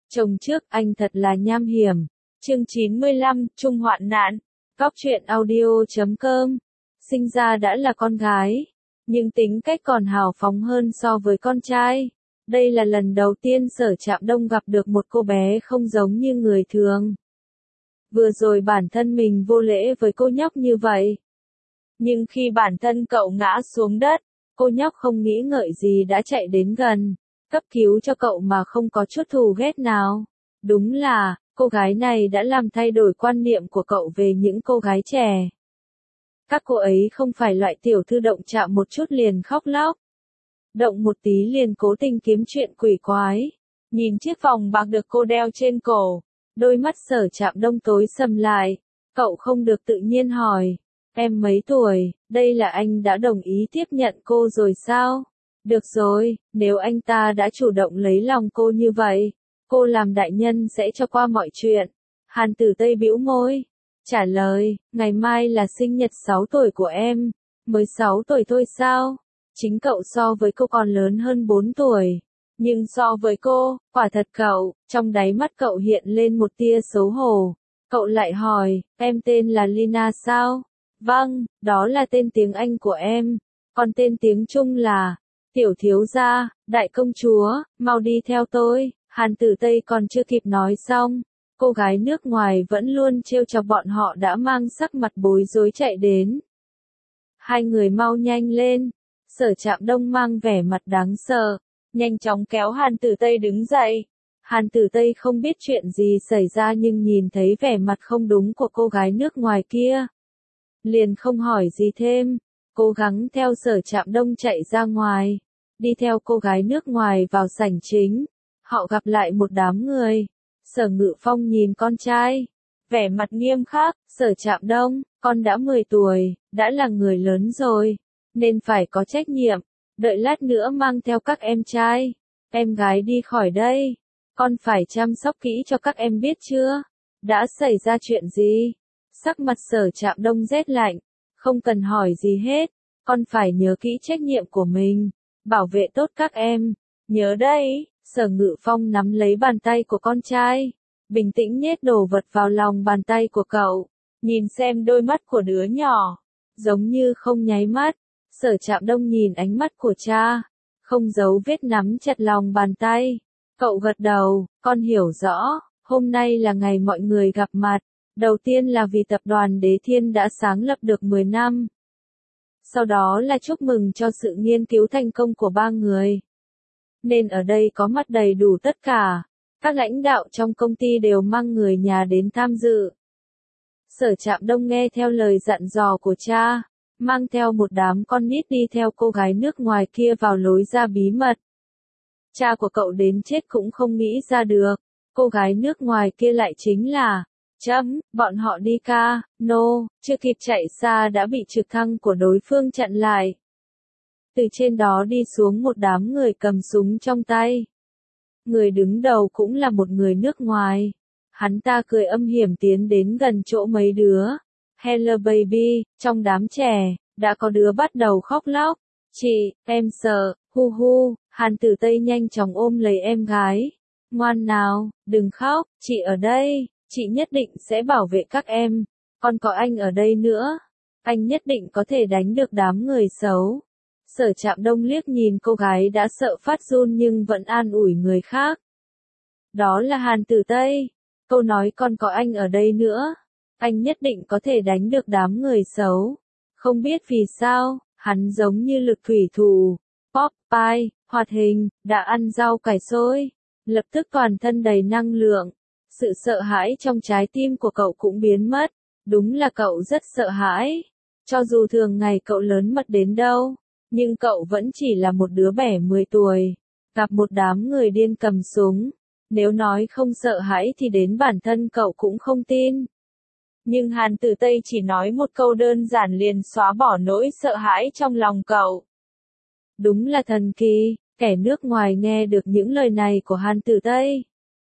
Chồng trước anh thật là nham hiểm. Chương 95, chung hoạn nạn. Góc truyện audio.com. Sinh ra đã là con gái, nhưng tính cách còn hào phóng hơn so với con trai. Đây là lần đầu tiên Sở Trạm Đông gặp được một cô bé không giống như người thường. Vừa rồi bản thân mình vô lễ với cô nhóc như vậy. Nhưng khi bản thân cậu ngã xuống đất, cô nhóc không nghĩ ngợi gì đã chạy đến gần, cấp cứu cho cậu mà không có chút thù ghét nào. Đúng là, cô gái này đã làm thay đổi quan niệm của cậu về những cô gái trẻ. Các cô ấy không phải loại tiểu thư động chạm một chút liền khóc lóc. Động một tí liền cố tình kiếm chuyện quỷ quái. Nhìn chiếc vòng bạc được cô đeo trên cổ, đôi mắt Sở Trạm Đông tối sầm lại. Cậu không được tự nhiên hỏi, em mấy tuổi, đây là anh đã đồng ý tiếp nhận cô rồi sao? Được rồi, nếu anh ta đã chủ động lấy lòng cô như vậy, cô làm đại nhân sẽ cho qua mọi chuyện. Hàn Tử Tây bĩu môi, trả lời, ngày mai là sinh nhật 6 tuổi của em. Mới 6 tuổi thôi sao? Chính cậu so với cô còn lớn hơn 4 tuổi. Nhưng so với cô, quả thật cậu, trong đáy mắt cậu hiện lên một tia xấu hổ. Cậu lại hỏi, em tên là Lina sao? Vâng, đó là tên tiếng Anh của em. Còn tên tiếng Trung là, tiểu thiếu gia, đại công chúa, mau đi theo tôi. Hàn Tử Tây còn chưa kịp nói xong, cô gái nước ngoài vẫn luôn trêu chọc bọn họ đã mang sắc mặt bối rối chạy đến. Hai người mau nhanh lên. Sở Trạm Đông mang vẻ mặt đáng sợ, nhanh chóng kéo Hàn Tử Tây đứng dậy. Hàn Tử Tây không biết chuyện gì xảy ra nhưng nhìn thấy vẻ mặt không đúng của cô gái nước ngoài kia, liền không hỏi gì thêm, cố gắng theo Sở Trạm Đông chạy ra ngoài, đi theo cô gái nước ngoài vào sảnh chính. Họ gặp lại một đám người. Sở Ngự Phong nhìn con trai, vẻ mặt nghiêm khắc, Sở Trạm Đông, con đã 10 tuổi, đã là người lớn rồi, nên phải có trách nhiệm, đợi lát nữa mang theo các em trai, em gái đi khỏi đây, con phải chăm sóc kỹ cho các em biết chưa? Đã xảy ra chuyện gì? Sắc mặt Sở Trạm Đông rét lạnh, không cần hỏi gì hết, con phải nhớ kỹ trách nhiệm của mình, bảo vệ tốt các em, nhớ đấy. Sở Ngự Phong nắm lấy bàn tay của con trai, bình tĩnh nhét đồ vật vào lòng bàn tay của cậu, nhìn xem đôi mắt của đứa nhỏ, giống như không nháy mắt. Sở Trạm Đông nhìn ánh mắt của cha, không giấu vết nắm chặt lòng bàn tay. Cậu gật đầu, con hiểu rõ, hôm nay là ngày mọi người gặp mặt. Đầu tiên là vì tập đoàn Đế Thiên đã sáng lập được 10 năm. Sau đó là chúc mừng cho sự nghiên cứu thành công của 3 người. Nên ở đây có mặt đầy đủ tất cả. Các lãnh đạo trong công ty đều mang người nhà đến tham dự. Sở Trạm Đông nghe theo lời dặn dò của cha, mang theo một đám con nít đi theo cô gái nước ngoài kia vào lối ra bí mật. Cha của cậu đến chết cũng không nghĩ ra được, cô gái nước ngoài kia lại chính là bọn họ đi chưa kịp chạy xa đã bị trực thăng của đối phương chặn lại. Từ trên đó đi xuống một đám người cầm súng trong tay. Người đứng đầu cũng là một người nước ngoài. Hắn ta cười âm hiểm tiến đến gần chỗ mấy đứa. Hello baby, trong đám trẻ, đã có đứa bắt đầu khóc lóc. Chị, em sợ, hu hu. Hàn Tử Tây nhanh chóng ôm lấy em gái. Ngoan nào, đừng khóc, chị ở đây, chị nhất định sẽ bảo vệ các em. Còn có anh ở đây nữa, anh nhất định có thể đánh được đám người xấu. Sở Trạm Đông liếc nhìn cô gái đã sợ phát run nhưng vẫn an ủi người khác. Đó là Hàn Tử Tây. Câu nói còn có anh ở đây nữa, anh nhất định có thể đánh được đám người xấu. Không biết vì sao, hắn giống như lực thủy thủ, Popeye, hoạt hình, đã ăn rau cải xôi, lập tức toàn thân đầy năng lượng. Sự sợ hãi trong trái tim của cậu cũng biến mất, đúng là cậu rất sợ hãi. Cho dù thường ngày cậu lớn mật đến đâu, nhưng cậu vẫn chỉ là một đứa bé 10 tuổi, gặp một đám người điên cầm súng. Nếu nói không sợ hãi thì đến bản thân cậu cũng không tin. Nhưng Hàn Tử Tây chỉ nói một câu đơn giản liền xóa bỏ nỗi sợ hãi trong lòng cậu. Đúng là thần kỳ, kẻ nước ngoài nghe được những lời này của Hàn Tử Tây.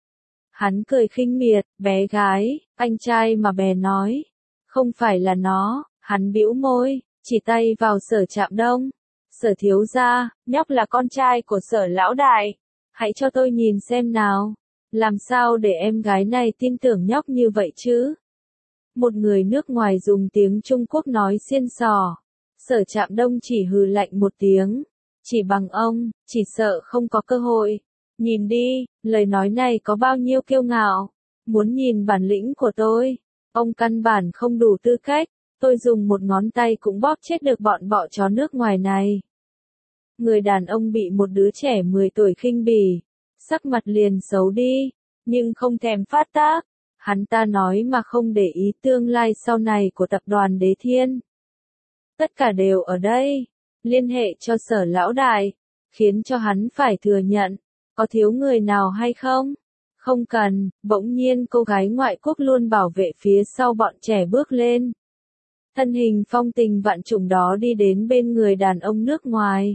Hắn cười khinh miệt, bé gái, anh trai mà bé nói. Không phải là nó, hắn bĩu môi, chỉ tay vào Sở Trạm Đông. Sở thiếu gia, nhóc là con trai của Sở lão đại. Hãy cho tôi nhìn xem nào. Làm sao để em gái này tin tưởng nhóc như vậy chứ? Một người nước ngoài dùng tiếng Trung Quốc nói xiên xò. Sở Trạm Đông chỉ hừ lạnh một tiếng. Chỉ bằng ông, chỉ sợ không có cơ hội. Nhìn đi, lời nói này có bao nhiêu kiêu ngạo. Muốn nhìn bản lĩnh của tôi. Ông căn bản không đủ tư cách. Tôi dùng một ngón tay cũng bóp chết được bọn bọ chó nước ngoài này. Người đàn ông bị một đứa trẻ 10 tuổi khinh bỉ. Sắc mặt liền xấu đi. Nhưng không thèm phát tác. Hắn ta nói mà không để ý tương lai sau này của tập đoàn Đế Thiên. Tất cả đều ở đây. Liên hệ cho Sở lão đại. Khiến cho hắn phải thừa nhận. Có thiếu người nào hay không? Không cần. Bỗng nhiên cô gái ngoại quốc luôn bảo vệ phía sau bọn trẻ bước lên. Thân hình phong tình vạn trùng đó đi đến bên người đàn ông nước ngoài.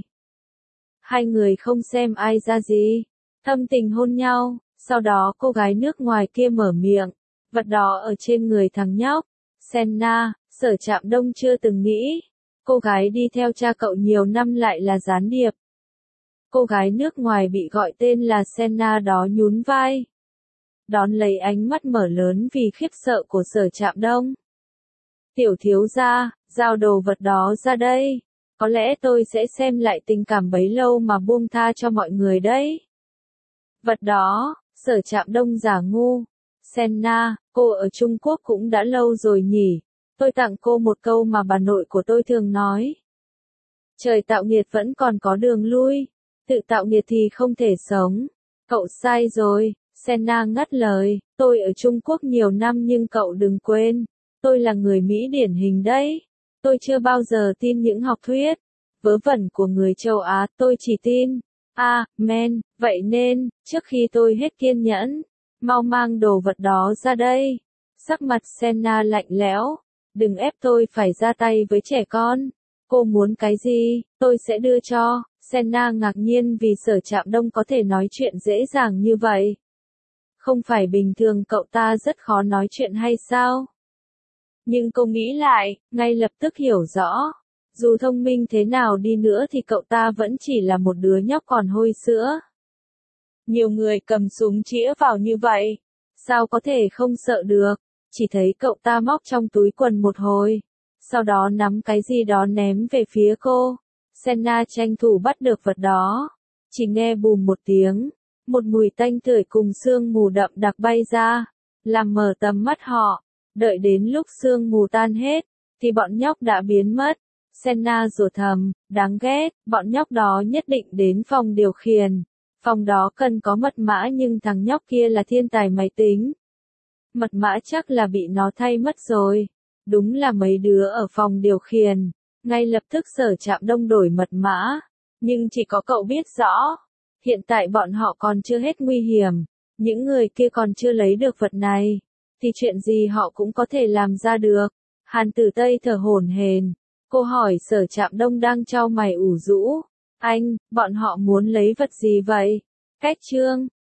Hai người không xem ai ra gì. Thâm tình hôn nhau. Sau đó cô gái nước ngoài kia mở miệng. Vật đó ở trên người thằng nhóc. Senna, Sở Trạm Đông chưa từng nghĩ. Cô gái đi theo cha cậu nhiều năm lại là gián điệp. Cô gái nước ngoài bị gọi tên là Senna đó nhún vai. Đón lấy ánh mắt mở lớn vì khiếp sợ của Sở Trạm Đông. Tiểu thiếu gia, giao đồ vật đó ra đây. Có lẽ tôi sẽ xem lại tình cảm bấy lâu mà buông tha cho mọi người đấy. Vật đó, Sở Trạm Đông giả ngu. Senna, cô ở Trung Quốc cũng đã lâu rồi nhỉ. Tôi tặng cô một câu mà bà nội của tôi thường nói. Trời tạo nghiệt vẫn còn có đường lui. Tự tạo nghiệt thì không thể sống. Cậu sai rồi. Senna ngắt lời. Tôi ở Trung Quốc nhiều năm nhưng cậu đừng quên. Tôi là người Mỹ điển hình đấy. Tôi chưa bao giờ tin những học thuyết vớ vẩn của người châu Á, tôi chỉ tin. Men, vậy nên, trước khi tôi hết kiên nhẫn, mau mang đồ vật đó ra đây. Sắc mặt Senna lạnh lẽo. Đừng ép tôi phải ra tay với trẻ con. Cô muốn cái gì, tôi sẽ đưa cho. Senna ngạc nhiên vì Sở Trạm Đông có thể nói chuyện dễ dàng như vậy. Không phải bình thường cậu ta rất khó nói chuyện hay sao? Nhưng cô nghĩ lại, ngay lập tức hiểu rõ. Dù thông minh thế nào đi nữa thì cậu ta vẫn chỉ là một đứa nhóc còn hôi sữa. Nhiều người cầm súng chĩa vào như vậy. Sao có thể không sợ được? Chỉ thấy cậu ta móc trong túi quần một hồi. Sau đó nắm cái gì đó ném về phía cô. Senna tranh thủ bắt được vật đó. Chỉ nghe bùm một tiếng. Một mùi tanh tưởi cùng sương mù đậm đặc bay ra. Làm mờ tầm mắt họ. Đợi đến lúc sương mù tan hết. Thì bọn nhóc đã biến mất. Senna rủa thầm. Đáng ghét. Bọn nhóc đó nhất định đến phòng điều khiển. Phòng đó cần có mật mã nhưng thằng nhóc kia là thiên tài máy tính. Mật mã chắc là bị nó thay mất rồi. Đúng là mấy đứa ở phòng điều khiển. Ngay lập tức Sở Trạm Đông đổi mật mã. Nhưng chỉ có cậu biết rõ. Hiện tại bọn họ còn chưa hết nguy hiểm. Những người kia còn chưa lấy được vật này. Thì chuyện gì họ cũng có thể làm ra được. Hàn Tử Tây thở hổn hển. Cô hỏi Sở Trạm Đông đang chau mày ủ rũ. Anh, bọn họ muốn lấy vật gì vậy? Cách chương.